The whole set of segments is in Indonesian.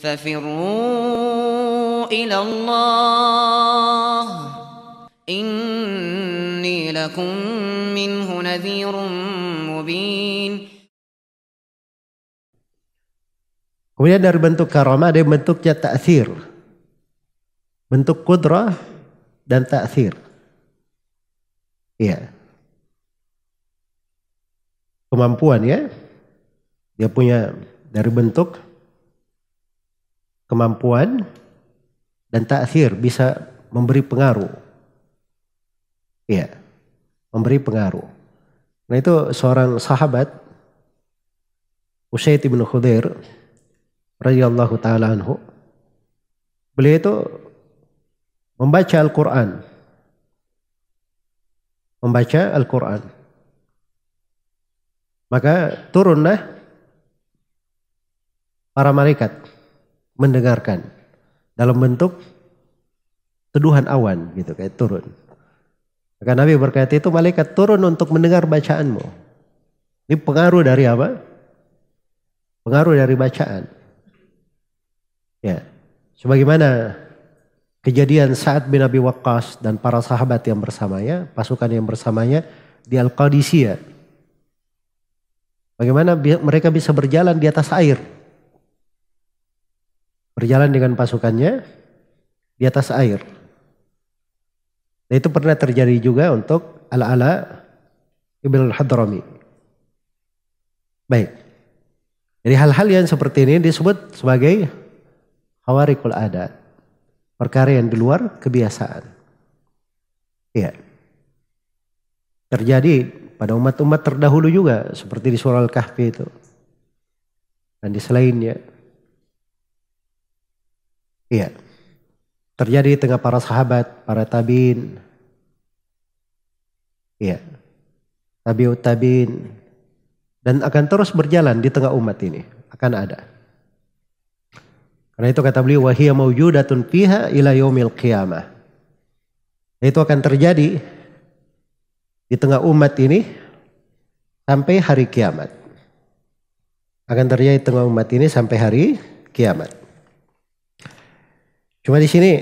ففروا إلى الله إني لكم منه نذير مبين. Kemudian dari bentuk karamah ada bentuknya ta'thir. Bentuk qudrah dan ta'thir. Iya. Kemampuan ya. Dia punya dari bentuk kemampuan dan ta'thir, bisa memberi pengaruh. Iya. Memberi pengaruh. Nah itu seorang sahabat Usaid bin Khudair radhiyallahu taala anhu. Beliau itu membaca Al-Quran. Membaca Al-Quran. Maka turunlah para malaikat mendengarkan dalam bentuk teduhan awan gitu, kayak turun. Maka Nabi berkata itu malaikat turun untuk mendengar bacaanmu. Ini pengaruh dari apa? Pengaruh dari bacaan. Ya, sebagaimana kejadian Sa'ad bin Abi Waqqas dan para sahabat yang bersamanya, pasukan yang bersamanya di Al-Qadisiyah. Bagaimana mereka bisa berjalan di atas air. Berjalan dengan pasukannya di atas air. Dan itu pernah terjadi juga untuk Al-Ala ibn al-Hadrami. Baik. Jadi hal-hal yang seperti ini disebut sebagai khawariqul adat. Perkara yang di luar kebiasaan. Iya. Terjadi pada umat-umat terdahulu juga. Seperti di surah Al-Kahfi itu. Dan di selainnya. Iya. Terjadi di tengah para sahabat, para tabiin. Iya. Tabiut tabiin. Dan akan terus berjalan di tengah umat ini. Akan ada. Karena itu kata beliau, wahiyya mawjudatun fiha ila yaumil qiyamah. Itu akan terjadi di tengah umat ini sampai hari kiamat. Akan terjadi di tengah umat ini sampai hari kiamat. Cuma di sini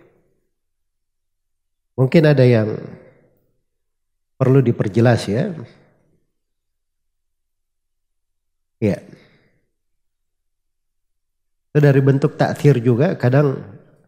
mungkin ada yang perlu diperjelas ya. Ya. Itu dari bentuk ta'thir juga kadang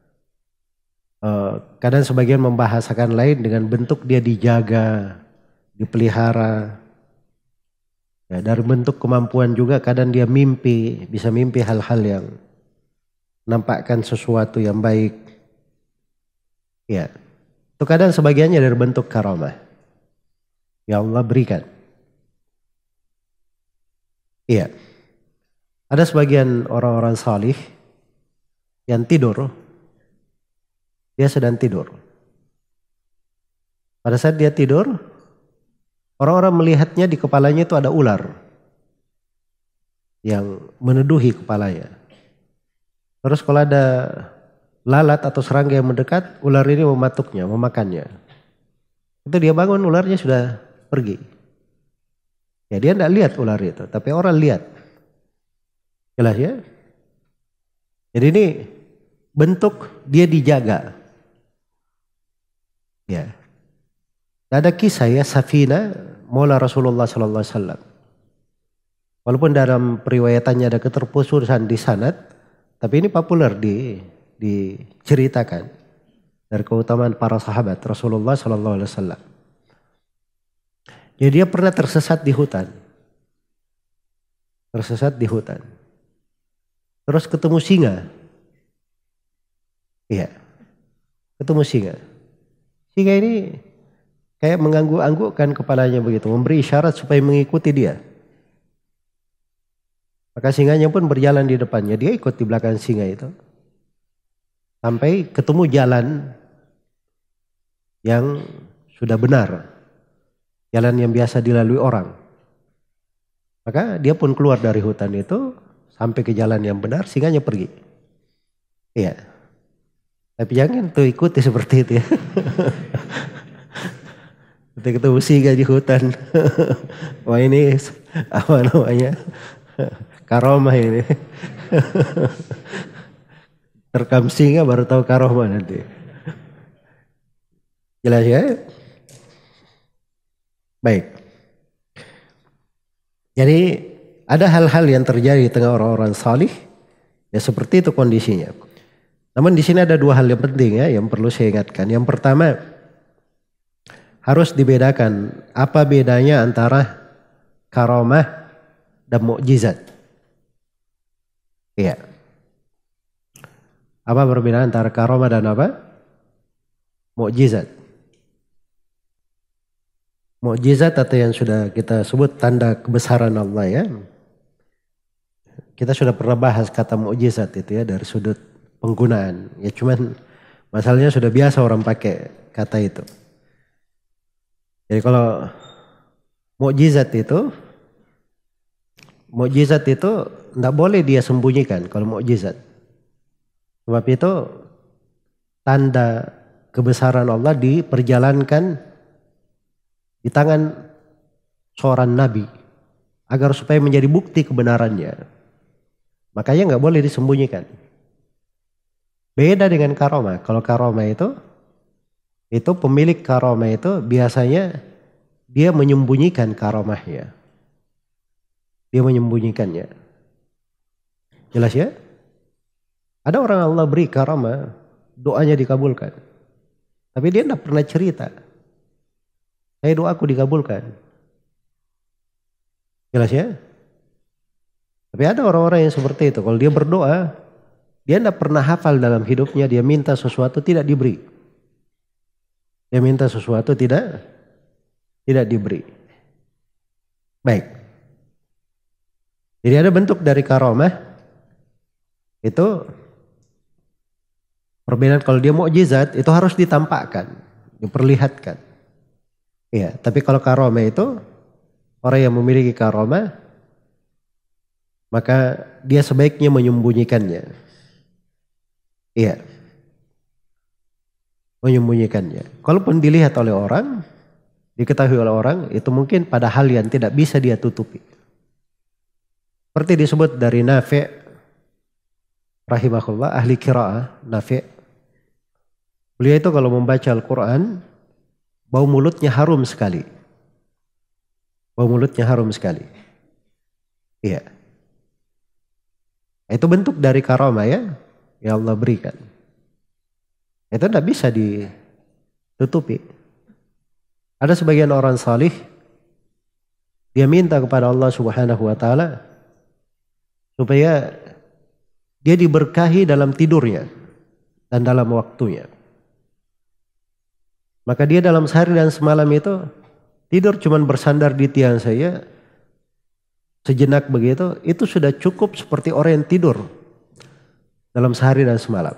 sebagian membahasakan lain dengan bentuk dia dijaga, dipelihara. Ya, dari bentuk kemampuan juga kadang dia mimpi, bisa mimpi hal-hal yang menampakkan sesuatu yang baik. Ya. Itu kadang sebagiannya dari bentuk karamah. Ya Allah berikan. Iya. Ada sebagian orang-orang salih yang tidur. Dia sedang tidur. Pada saat dia tidur, orang-orang melihatnya di kepalanya itu ada ular yang meneduhi kepalanya. Terus kalau ada lalat atau serangga yang mendekat, ular ini mematuknya, memakannya. Itu dia bangun, ularnya sudah pergi. Ya dia tidak lihat ular itu, tapi orang lihat. Jelas ya? Jadi ini bentuk dia dijaga. Ya. Ada kisah ya Safina Maula Rasulullah sallallahu alaihi wasallam. Walaupun dalam periwayatannya ada keterputusan di sanad, tapi ini populer diceritakan dari keutamaan para sahabat Rasulullah sallallahu alaihi wasallam. Jadi dia pernah tersesat di hutan. Tersesat di hutan. Terus ketemu singa. Iya. Ketemu singa. Singa ini kayak mengangguk-anggukkan kepalanya begitu. Memberi isyarat supaya mengikuti dia. Maka singanya pun berjalan di depannya. Dia ikut di belakang singa itu. Sampai ketemu jalan yang sudah benar. Jalan yang biasa dilalui orang. Maka dia pun keluar dari hutan itu. Sampai ke jalan yang benar, singanya pergi. Iya. Tapi jangan tuh ikuti seperti itu ya. Kita ketemu singa di hutan. Wah ini apa namanya? Karamah ini. Terkam singa baru tahu karomah nanti. Jelas ya? Baik. Jadi ada hal-hal yang terjadi di tengah orang-orang salih, ya seperti itu kondisinya. Namun di sini ada dua hal yang penting ya yang perlu saya ingatkan. Yang pertama, harus dibedakan apa bedanya antara karomah dan mukjizat. Iya. Apa perbedaan antara karomah dan apa? Mukjizat. Mukjizat atau yang sudah kita sebut tanda kebesaran Allah ya. Kita sudah pernah bahas kata mukjizat itu ya dari sudut penggunaan. Ya cuman masalahnya sudah biasa orang pakai kata itu. Jadi kalau mukjizat itu tidak boleh dia sembunyikan kalau mukjizat. Sebab itu tanda kebesaran Allah diperjalankan di tangan seorang nabi agar supaya menjadi bukti kebenarannya. Makanya nggak boleh disembunyikan. Beda dengan karomah. Kalau karomah itu pemilik karomah itu biasanya dia menyembunyikan karomahnya. Dia menyembunyikannya. Jelas ya? Ada orang Allah beri karomah, doanya dikabulkan. Tapi dia tidak pernah cerita. Saya doaku dikabulkan. Jelas ya? Tapi ada orang-orang yang seperti itu. Kalau dia berdoa, dia tidak pernah hafal dalam hidupnya. Dia minta sesuatu tidak diberi. Dia minta sesuatu tidak diberi. Baik. Jadi ada bentuk dari karomah. Itu perbedaan kalau dia mukjizat itu harus ditampakkan. Diperlihatkan. Iya, tapi kalau karomah itu orang yang memiliki karomah maka dia sebaiknya menyembunyikannya. Iya. Menyembunyikannya. Kalaupun dilihat oleh orang, diketahui oleh orang, itu mungkin pada hal yang tidak bisa dia tutupi. Seperti disebut dari Nafi' rahimahullah, ahli qiraah, Nafi'. Beliau itu kalau membaca Al-Quran, bau mulutnya harum sekali. Bau mulutnya harum sekali. Iya. Itu bentuk dari karomah ya. Yang Allah berikan. Itu tidak bisa ditutupi. Ada sebagian orang salih. Dia minta kepada Allah subhanahu wa ta'ala. Supaya dia diberkahi dalam tidurnya. Dan dalam waktunya. Maka dia dalam sehari dan semalam itu tidur cuman bersandar di tiang saya sejenak begitu, itu sudah cukup seperti orang yang tidur dalam sehari dan semalam.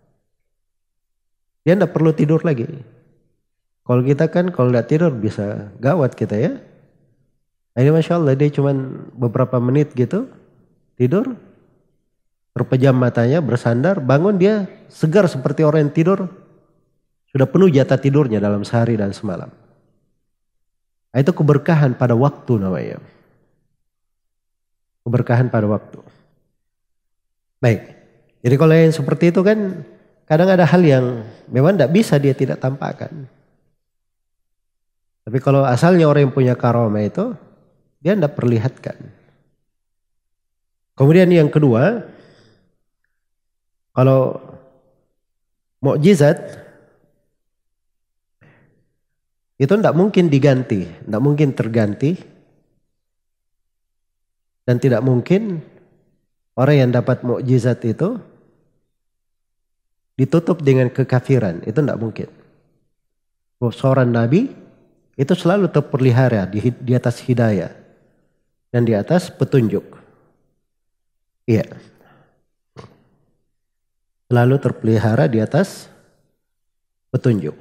Dia tidak perlu tidur lagi. Kalau kita kan kalau tidak tidur bisa gawat kita ya. Nah, ini Masya Allah dia cuman beberapa menit gitu tidur, terpejam matanya bersandar, bangun dia segar seperti orang yang tidur. Sudah penuh jatah tidurnya dalam sehari dan semalam. Itu keberkahan pada waktu namanya. Keberkahan pada waktu. Baik. Jadi kalau yang seperti itu kan kadang ada hal yang memang tidak bisa dia tidak tampakkan. Tapi kalau asalnya orang yang punya karomah itu dia tidak perlihatkan. Kemudian yang kedua, kalau mukjizat itu tidak mungkin diganti, tidak mungkin terganti, dan tidak mungkin orang yang dapat mukjizat itu ditutup dengan kekafiran, itu tidak mungkin. Seorang nabi itu selalu terpelihara di atas hidayah dan di atas petunjuk. Iya, selalu terpelihara di atas petunjuk.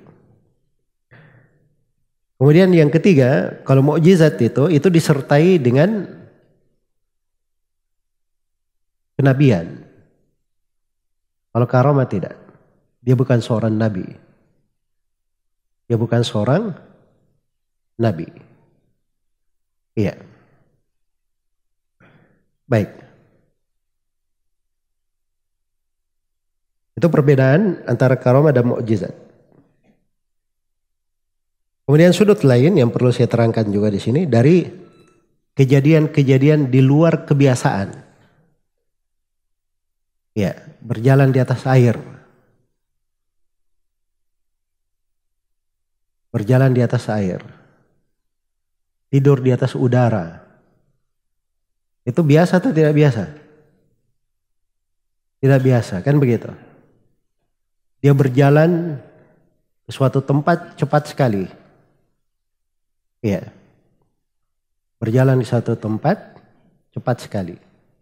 Kemudian yang ketiga, kalau mukjizat itu disertai dengan kenabian. Kalau karomah tidak. Dia bukan seorang nabi. Dia bukan seorang nabi. Iya. Baik. Itu perbedaan antara karamah dan mukjizat. Kemudian sudut lain yang perlu saya terangkan juga di sini dari kejadian-kejadian di luar kebiasaan. Ya, berjalan di atas air. Berjalan di atas air. Tidur di atas udara. Itu biasa atau tidak biasa? Tidak biasa, kan begitu? Dia berjalan ke suatu tempat cepat sekali. Iya. Berjalan di suatu tempat cepat sekali.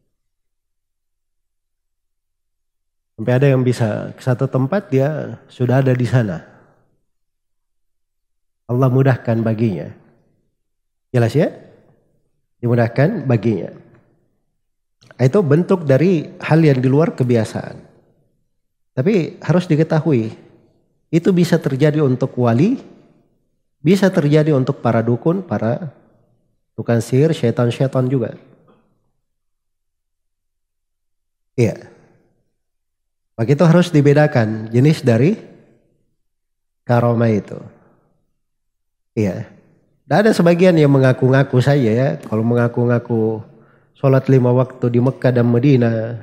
Sampai ada yang bisa ke satu tempat dia sudah ada di sana. Allah mudahkan baginya. Jelas ya? Dimudahkan baginya. Itu bentuk dari hal yang di luar kebiasaan. Tapi harus diketahui, itu bisa terjadi untuk wali, bisa terjadi untuk para dukun, para tukang sihir, syaitan-syaitan juga. Iya. Maka itu harus dibedakan jenis dari karamah itu. Iya. Dan ada sebagian yang mengaku-ngaku saja ya, kalau mengaku-ngaku sholat 5 waktu di Mekah dan Madinah.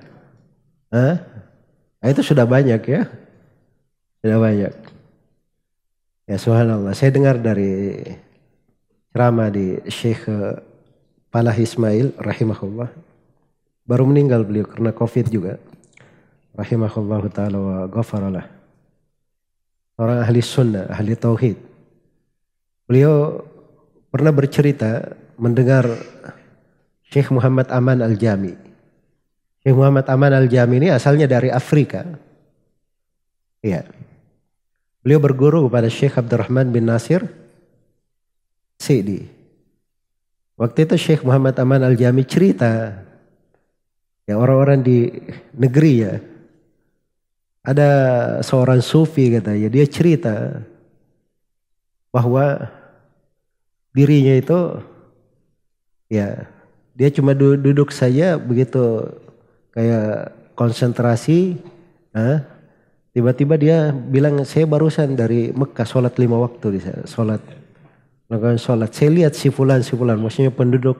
Nah, itu sudah banyak ya. Sudah banyak. Ya subhanallah. Saya dengar dari ceramah di Syekh Palah Ismail rahimahullah. Baru meninggal beliau karena COVID juga. Rahimahullah ta'ala wa ghafaralah. Orang ahli sunnah, ahli tauhid. Beliau pernah bercerita mendengar Syekh Muhammad Aman Al-Jami. Syekh Muhammad Aman Al-Jami ini asalnya dari Afrika. Iya. Beliau berguru kepada Syekh Abdurrahman bin Nasir Sidi. Waktu itu Syekh Muhammad Aman Al-Jami cerita, ya orang-orang di negeri ya, ada seorang sufi katanya, dia cerita bahwa dirinya itu ya dia cuma duduk saja begitu kayak konsentrasi, tiba-tiba dia bilang saya barusan dari Mekah sholat 5 waktu di sana, melakukan sholat. Saya lihat si fulan, maksudnya penduduk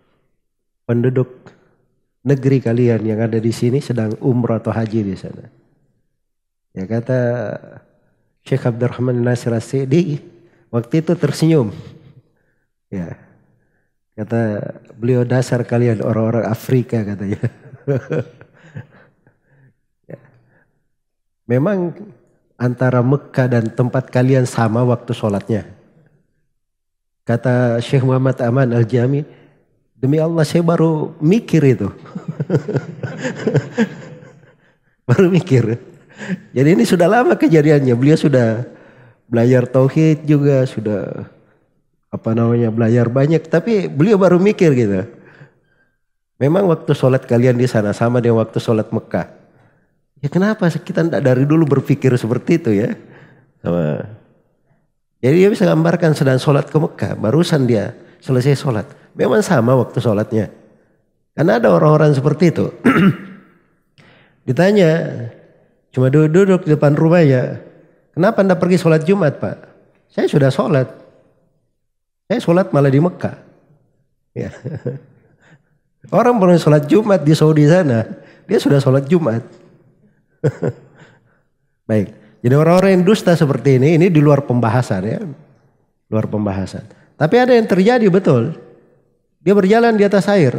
negeri kalian yang ada di sini sedang umrah atau haji di sana. Ya kata Syekh Abdurrahman Nasir As-Sidi waktu itu tersenyum. Ya kata beliau, dasar kalian orang-orang Afrika katanya. Ya. Memang antara Mekah dan tempat kalian sama waktu sholatnya. Kata Syekh Muhammad Aman Al-Jami, demi Allah saya baru mikir itu. Baru mikir. Jadi ini sudah lama kejadiannya. Beliau sudah belajar tauhid juga, sudah belajar banyak. Tapi beliau baru mikir gitu. Memang waktu sholat kalian di sana sama dengan waktu sholat Mekah. Ya kenapa kita tidak dari dulu berpikir seperti itu ya? Sama. Jadi dia bisa gambarkan sedang sholat ke Mekah, barusan dia selesai sholat. Memang sama waktu sholatnya. Karena ada orang-orang seperti itu. Ditanya, cuma duduk di depan rumahnya, kenapa anda pergi sholat Jumat Pak? Saya sudah sholat. Saya sholat malah di Mekah. Ya. Orang boleh sholat Jumat di Saudi sana, dia sudah sholat Jumat. Baik, jadi orang-orang yang dusta seperti ini di luar pembahasan ya, luar pembahasan. Tapi ada yang terjadi betul, dia berjalan di atas air,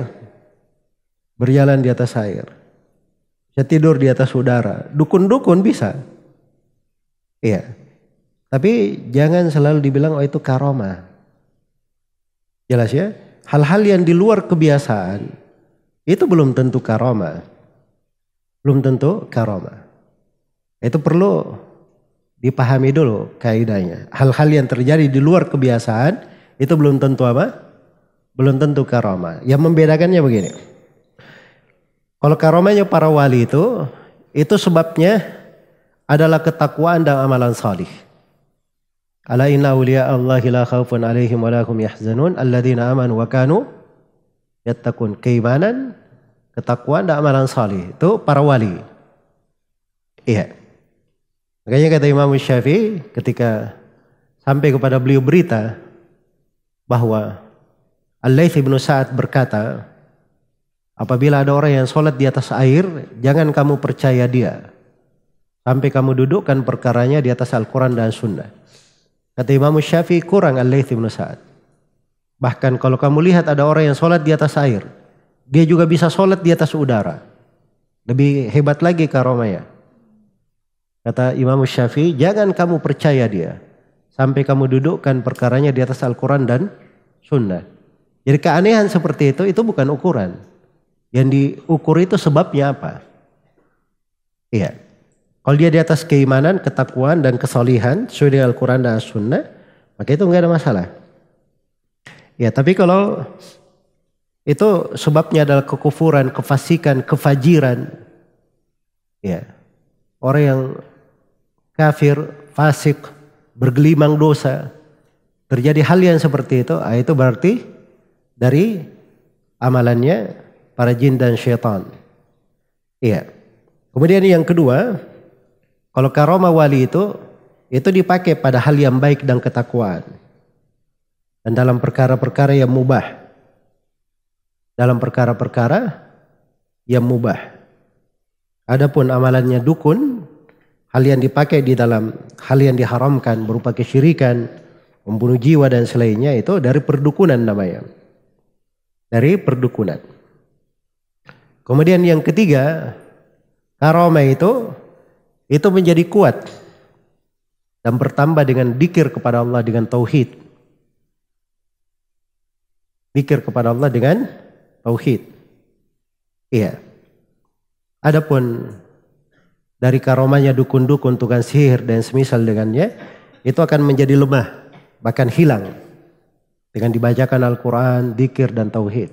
bisa tidur di atas udara, dukun-dukun bisa, iya. Tapi jangan selalu dibilang oh itu karamah, jelas ya. Hal-hal yang di luar kebiasaan itu belum tentu karamah. Belum tentu karamah. Itu perlu dipahami dulu kaidahnya. Hal-hal yang terjadi di luar kebiasaan itu belum tentu apa? Belum tentu karamah. Yang membedakannya begini. Kalau karamahnya para wali itu sebabnya adalah ketakwaan dan amalan salih. Ala inna awliya Allahi la khawfun alaihim wa lahum yahzanun alladzina amanu wa kanu yattaqun. Keimanan, ketakwaan dan amalan salih itu para wali. Iya. Makanya kata Imam Syafi'i ketika sampai kepada beliau berita bahwa Al-Laits bin Sa'ad berkata, apabila ada orang yang sholat di atas air, jangan kamu percaya dia sampai kamu dudukkan perkaranya di atas Al-Quran dan Sunnah. Kata Imam Syafi'i, kurang Al-Laits bin Sa'ad. Bahkan kalau kamu lihat ada orang yang sholat di atas air, dia juga bisa sholat di atas udara. Lebih hebat lagi karomahnya. Kata Imam Syafi'i, jangan kamu percaya dia sampai kamu dudukkan perkaranya di atas Al-Quran dan Sunnah. Jadi keanehan seperti itu bukan ukuran. Yang diukur itu sebabnya apa? Iya. Kalau dia di atas keimanan, ketakwaan dan kesolihan sesuai dengan Al-Quran dan Sunnah, maka itu enggak ada masalah. Ya, tapi kalau itu sebabnya adalah kekufuran, kefasikan, kefajiran, ya, orang yang kafir, fasik, bergelimang dosa, terjadi hal yang seperti itu berarti dari amalannya para jin dan syaitan. Iya. Kemudian yang kedua, kalau karomah wali itu dipakai pada hal yang baik dan ketakwaan. Dan dalam perkara-perkara yang mubah. Dalam perkara-perkara yang mubah. Adapun amalannya dukun, hal yang dipakai di dalam hal yang diharamkan berupa kesyirikan, membunuh jiwa dan selainnya, itu dari perdukunan namanya. Dari perdukunan. Kemudian yang ketiga, karomah itu menjadi kuat dan bertambah dengan dzikir kepada Allah dengan tauhid. Dzikir kepada Allah dengan tauhid. Iya. Adapun dari karomahnya dukun-dukun, tukang sihir dan semisal dengannya, itu akan menjadi lemah, bahkan hilang dengan dibacakan Al-Quran, dzikir dan tauhid.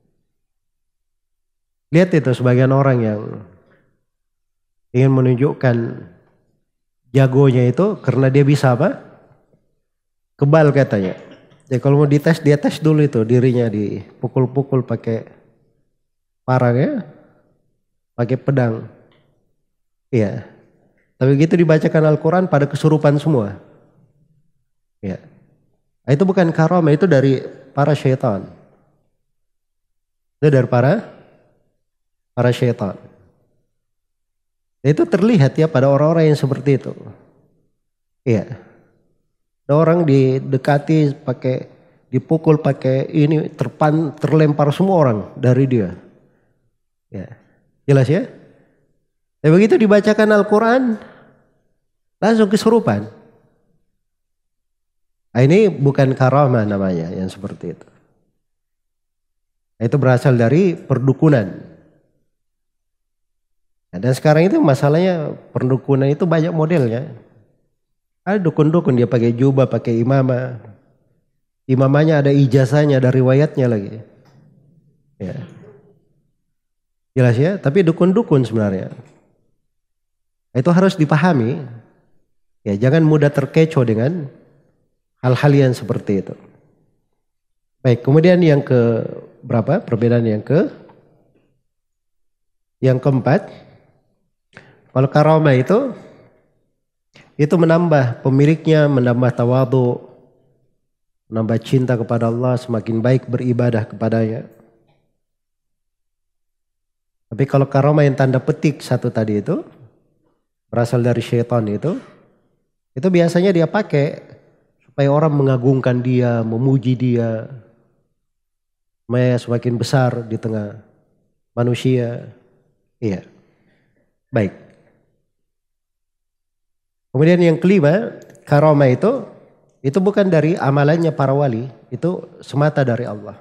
Lihat itu sebagian orang yang ingin menunjukkan jagonya itu karena dia bisa apa? Kebal katanya. Jadi kalau mau dites, dia tes dulu itu dirinya, dipukul-pukul pakai parang ya, pakai pedang. Iya. Tapi begitu dibacakan Al-Quran pada kesurupan semua. Ya. Itu bukan karomah, itu dari para syaitan. Itu dari para syaitan. Itu terlihat ya pada orang-orang yang seperti itu. Iya. Ada orang didekati dipukul pakai ini, terlempar semua orang dari dia. Ya. Jelas ya? Dan begitu dibacakan Al-Quran, langsung kesurupan. Nah, ini bukan karamah namanya yang seperti itu. Itu berasal dari perdukunan. Nah, dan sekarang itu masalahnya perdukunan itu banyak modelnya. Ada dukun-dukun dia pakai jubah, pakai imamah. Imamahnya ada ijazahnya, ada riwayatnya lagi. Ya. Jelas ya? Tapi dukun-dukun sebenarnya. Itu harus dipahami. Ya, jangan mudah terkecoh dengan hal-hal yang seperti itu. Baik, kemudian yang ke berapa? Perbedaan yang keempat. Kalau karomah itu menambah pemiliknya, menambah tawadhu, menambah cinta kepada Allah, semakin baik beribadah kepadanya. Tapi kalau karomah yang tanda petik satu tadi itu, berasal dari syaitan itu biasanya dia pakai supaya orang mengagungkan dia, memuji dia, semakin besar di tengah manusia. Iya. Baik. Kemudian yang kelima, karomah itu bukan dari amalannya para wali, itu semata dari Allah.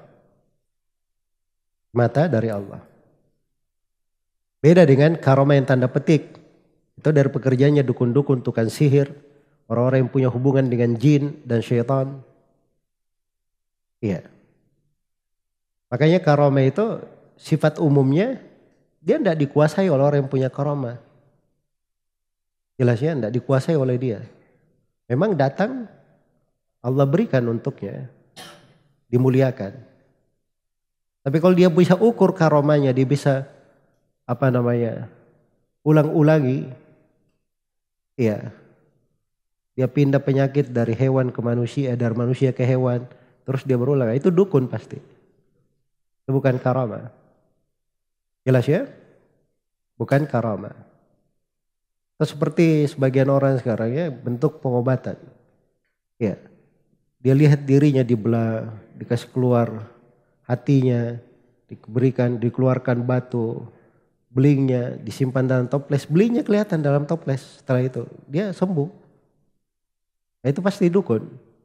Semata dari Allah. Beda dengan karomah yang tanda petik. Itu dari pekerjaannya dukun-dukun, tukang sihir, orang-orang yang punya hubungan dengan jin dan syaitan. Iya. Makanya karomah itu sifat umumnya dia tidak dikuasai oleh orang yang punya karomah. Jelasnya tidak dikuasai oleh dia. Memang datang Allah berikan untuknya, dimuliakan. Tapi kalau dia bisa ukur karomahnya, dia bisa ulang-ulangi, Iya. Dia pindah penyakit dari hewan ke manusia, dari manusia ke hewan, terus dia berulang. Itu dukun pasti. Itu bukan karamah. Jelas ya? Bukan karamah. Itu seperti sebagian orang sekarang ya, bentuk pengobatan. Ya. Dia lihat dirinya dibelah, dikasih keluar hatinya, dikeluarkan batu, belingnya disimpan dalam toples, belingnya kelihatan dalam toples. Setelah itu dia sembuh. Itu pasti dukun.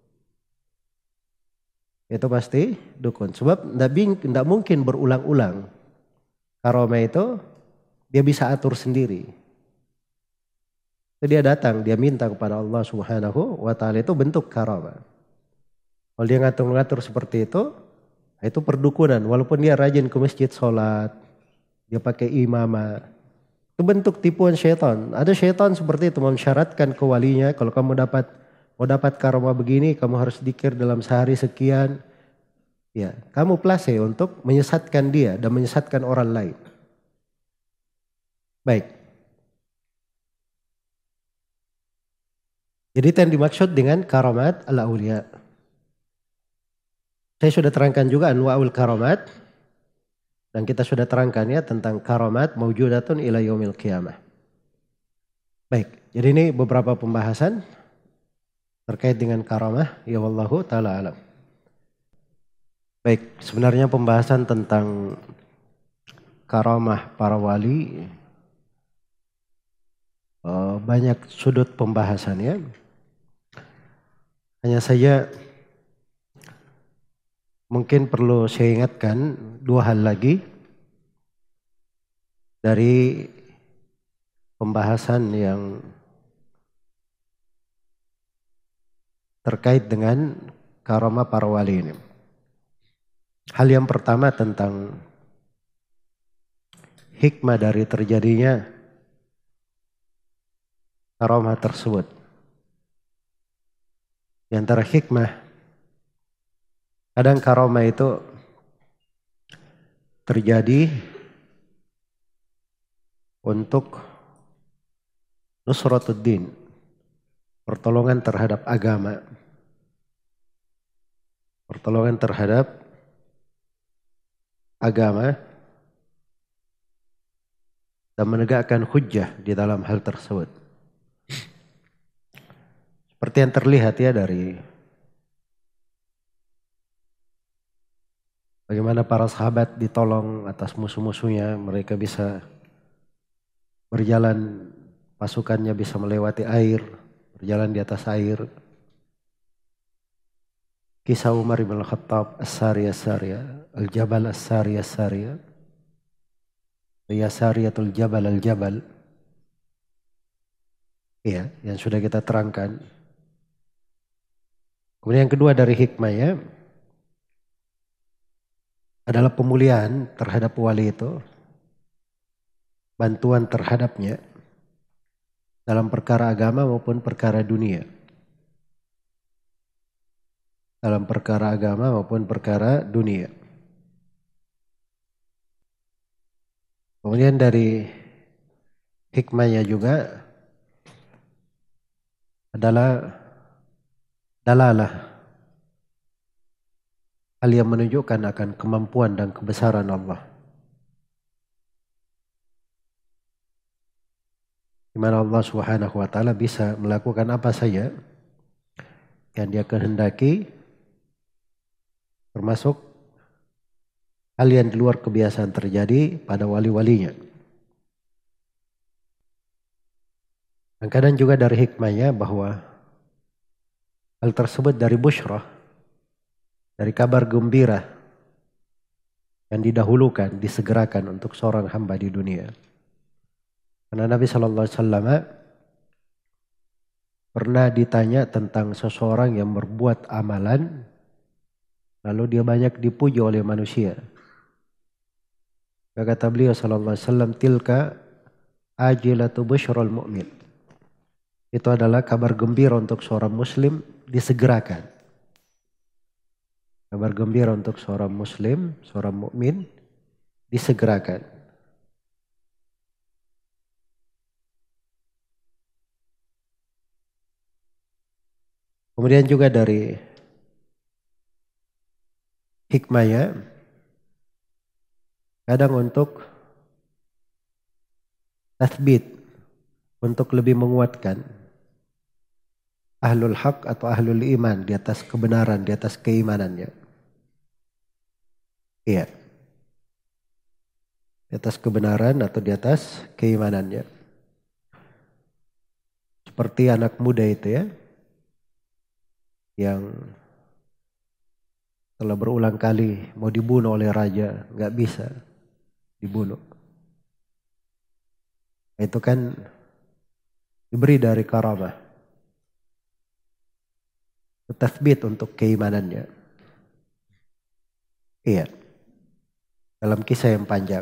Itu pasti dukun. Sebab tidak mungkin berulang-ulang. Karamah itu dia bisa atur sendiri. Itu dia datang, dia minta kepada Allah Subhanahu wa taala, itu bentuk karamah. Kalau dia ngatur-ngatur seperti itu perdukunan. Walaupun dia rajin ke masjid sholat, dia pakai imamah. Itu bentuk tipuan syaitan. Ada syaitan seperti itu mensyaratkan ke walinya, kalau kamu mau dapat karamah begini, kamu harus dzikir dalam sehari sekian. Ya, kamu plase untuk menyesatkan dia dan menyesatkan orang lain. Baik. Jadi itu yang dimaksud dengan karamat al-auliya. Saya sudah terangkan juga anwa'ul karamat. Dan kita sudah terangkan ya tentang karamat maujudatun ila yaumil qiyamah. Baik, jadi ini beberapa pembahasan terkait dengan karamah, ya wallahu ta'ala alam. Baik, sebenarnya pembahasan tentang karamah para wali banyak sudut pembahasannya. Hanya saja mungkin perlu saya ingatkan dua hal lagi dari pembahasan yang terkait dengan karamah para wali ini. Hal yang pertama tentang hikmah dari terjadinya karamah tersebut. Di antara hikmah, kadang karamah itu terjadi untuk nusratuddin, pertolongan terhadap agama, pertolongan terhadap agama dan menegakkan hujjah di dalam hal tersebut. Seperti yang terlihat ya dari bagaimana para sahabat ditolong atas musuh-musuhnya, mereka bisa berjalan, pasukannya bisa melewati air, berjalan di atas air. Kisah Umar bin Khattab, As-Sariyah, Al-Jabal As-Sariyah, Ya Sariyatul Jabal Al-Jabal. Iya, yang sudah kita terangkan. Kemudian yang kedua dari hikmahnya adalah pemulihan terhadap wali itu, bantuan terhadapnya dalam perkara agama maupun perkara dunia. Dalam perkara agama maupun perkara dunia. Kemudian dari hikmahnya juga adalah dalalah, hal yang menunjukkan akan kemampuan dan kebesaran Allah. Di mana Allah Subhanahu wa taala bisa melakukan apa saja yang Dia kehendaki, termasuk hal yang di luar kebiasaan terjadi pada wali-walinya. Dan kadang juga dari hikmahnya bahwa hal tersebut dari busyrah, dari kabar gembira yang didahulukan, disegerakan untuk seorang hamba di dunia. Karena Nabi SAW pernah ditanya tentang seseorang yang berbuat amalan, lalu dia banyak dipuji oleh manusia. Kata beliau SAW, tilka ajilatu busyral mu'min. Itu adalah kabar gembira untuk seorang muslim disegerakan. Kabar gembira untuk seorang muslim, seorang mukmin disegerakan. Kemudian juga dari hikmahnya, kadang untuk tathbit, untuk lebih menguatkan ahlul haq atau ahlul iman di atas kebenaran, di atas keimanannya. Iya. Di atas kebenaran atau di atas keimanannya. Seperti anak muda itu ya, yang telah berulang kali mau dibunuh oleh raja, nggak bisa dibunuh. Itu kan diberi dari karamah, tathbit untuk keimanannya. Iya, dalam kisah yang panjang.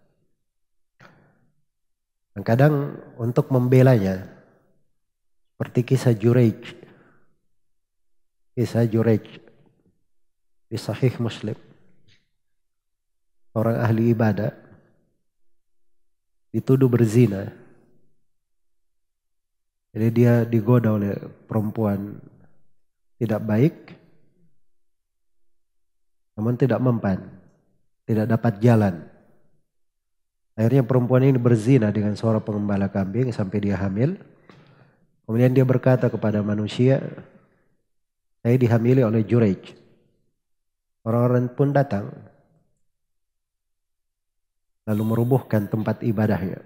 Dan kadang untuk membelanya, seperti kisah Jurej. Kisah Jurej di Sahih Muslim. Orang ahli ibadah dituduh berzina. Jadi dia digoda oleh perempuan tidak baik, namun tidak mempan, tidak dapat jalan. Akhirnya perempuan ini berzina dengan seorang pengembala kambing sampai dia hamil. Kemudian dia berkata kepada manusia, saya dihamili oleh Jurej. Orang-orang pun datang, lalu merubuhkan tempat ibadahnya.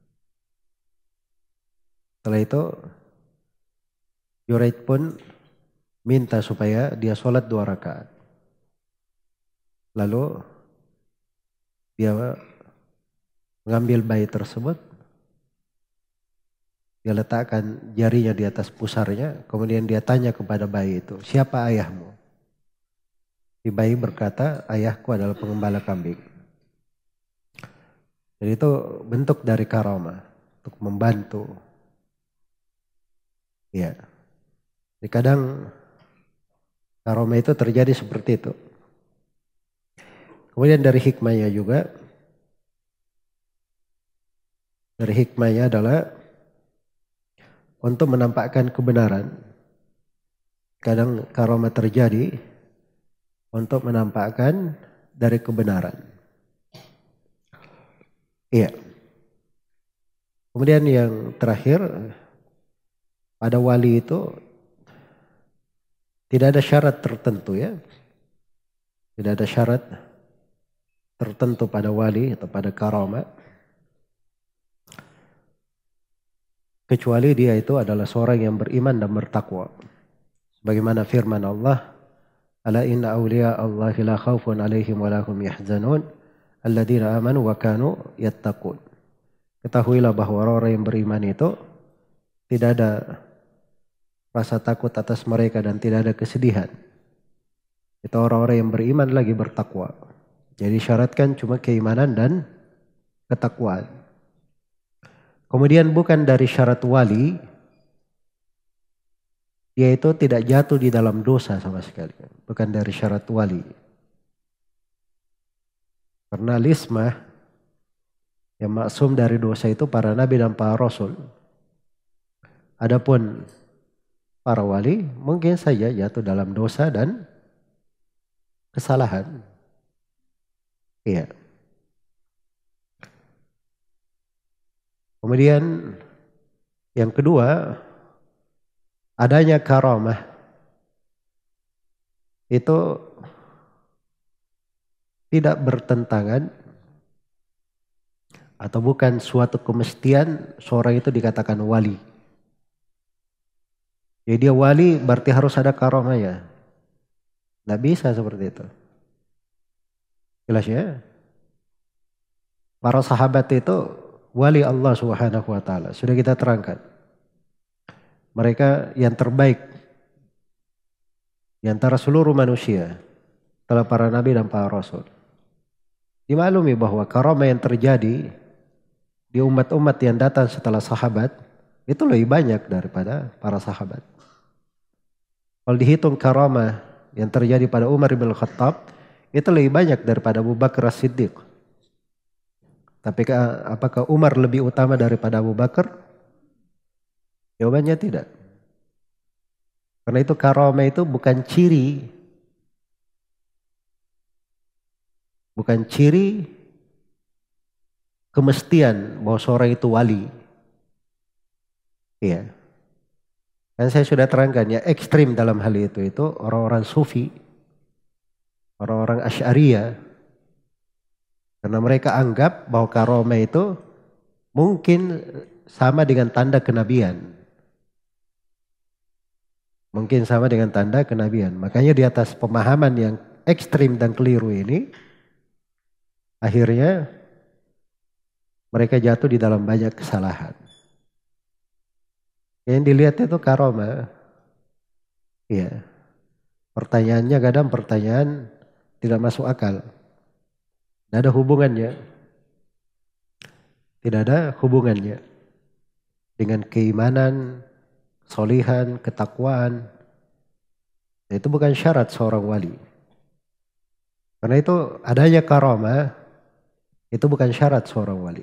Setelah itu, Jurej pun minta supaya dia sholat 2 rakaat. Lalu dia mengambil bayi tersebut, dia letakkan jarinya di atas pusarnya, kemudian dia tanya kepada bayi itu, siapa ayahmu? Si bayi berkata, ayahku adalah pengembala kambing. Jadi itu bentuk dari karamah untuk membantu. Ya. Jadi kadang karamah itu terjadi seperti itu. Kemudian dari hikmahnya juga, dari hikmahnya adalah untuk menampakkan kebenaran. Kadang karamah terjadi untuk menampakkan dari kebenaran. Iya. Kemudian yang terakhir, pada wali itu tidak ada syarat tertentu ya. Tidak ada syarat tertentu pada wali atau pada karamah. Kecuali dia itu adalah seorang yang beriman dan bertakwa. Sebagaimana firman Allah, ala inna awliya Allahi la khawfun alaihim wa lahum yahzanun alladzina amanu wa kanu yattaqun. Ketahuilah bahwa orang-orang yang beriman itu tidak ada rasa takut atas mereka dan tidak ada kesedihan. Itu orang-orang yang beriman lagi bertakwa. Jadi syaratkan cuma keimanan dan ketakwaan. Kemudian bukan dari syarat wali, yaitu tidak jatuh di dalam dosa sama sekali. Bukan dari syarat wali. Karena lismah yang maksum dari dosa itu para nabi dan para rasul. Adapun para wali mungkin saja jatuh dalam dosa dan kesalahan. Iya. Kemudian yang kedua, adanya karamah itu tidak bertentangan atau bukan suatu kemestian seorang itu dikatakan wali. Jadi dia wali berarti harus ada karamahnya. Nggak bisa seperti itu. Jelas ya? Para sahabat itu wali Allah Subhanahu wa taala. Sudah kita terangkan. Mereka yang terbaik di antara seluruh manusia setelah para nabi dan para rasul. Dimaklumi bahwa karamah yang terjadi di umat-umat yang datang setelah sahabat itu lebih banyak daripada para sahabat. Kalau dihitung karamah yang terjadi pada Umar bin Khattab itu lebih banyak daripada Abu Bakar As-Siddiq. Tapi apakah Umar lebih utama daripada Abu Bakar? Jawabannya tidak. Karena itu karomah itu bukan ciri kemestian bahwa seorang itu wali. Iya. Kan saya sudah terangkan ya, ekstrim dalam hal itu orang-orang sufi, orang-orang Asy'ariyah. Karena mereka anggap bahwa karomah itu mungkin sama dengan tanda kenabian. Mungkin sama dengan tanda kenabian. Makanya di atas pemahaman yang ekstrim dan keliru ini, akhirnya mereka jatuh di dalam banyak kesalahan. Yang dilihat itu karomah. Ya. Pertanyaannya kadang pertanyaan tidak masuk akal. Tidak ada hubungannya. Tidak ada hubungannya dengan keimanan, solihan, ketakwaan. Itu bukan syarat seorang wali. Karena itu adanya karomah itu bukan syarat seorang wali.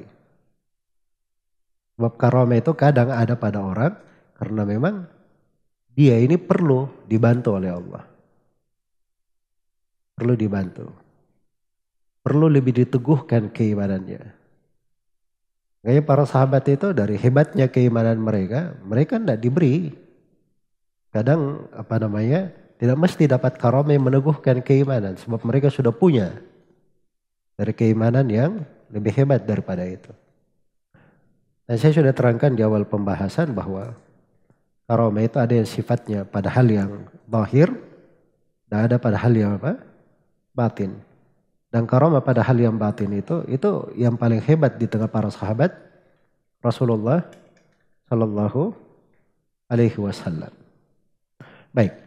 Sebab karomah itu kadang ada pada orang karena memang dia ini perlu dibantu oleh Allah. Perlu dibantu. Perlu lebih diteguhkan keimanannya. Makanya para sahabat itu dari hebatnya keimanan mereka tidak diberi. Kadang tidak mesti dapat karomah yang meneguhkan keimanan. Sebab mereka sudah punya dari keimanan yang lebih hebat daripada itu. Dan saya sudah terangkan di awal pembahasan bahwa karomah itu ada yang sifatnya pada hal yang zahir dan ada pada hal yang batin. Dan karomah pada hal yang batin itu yang paling hebat di tengah para sahabat Rasulullah Sallallahu Alaihi Wasallam. Baik.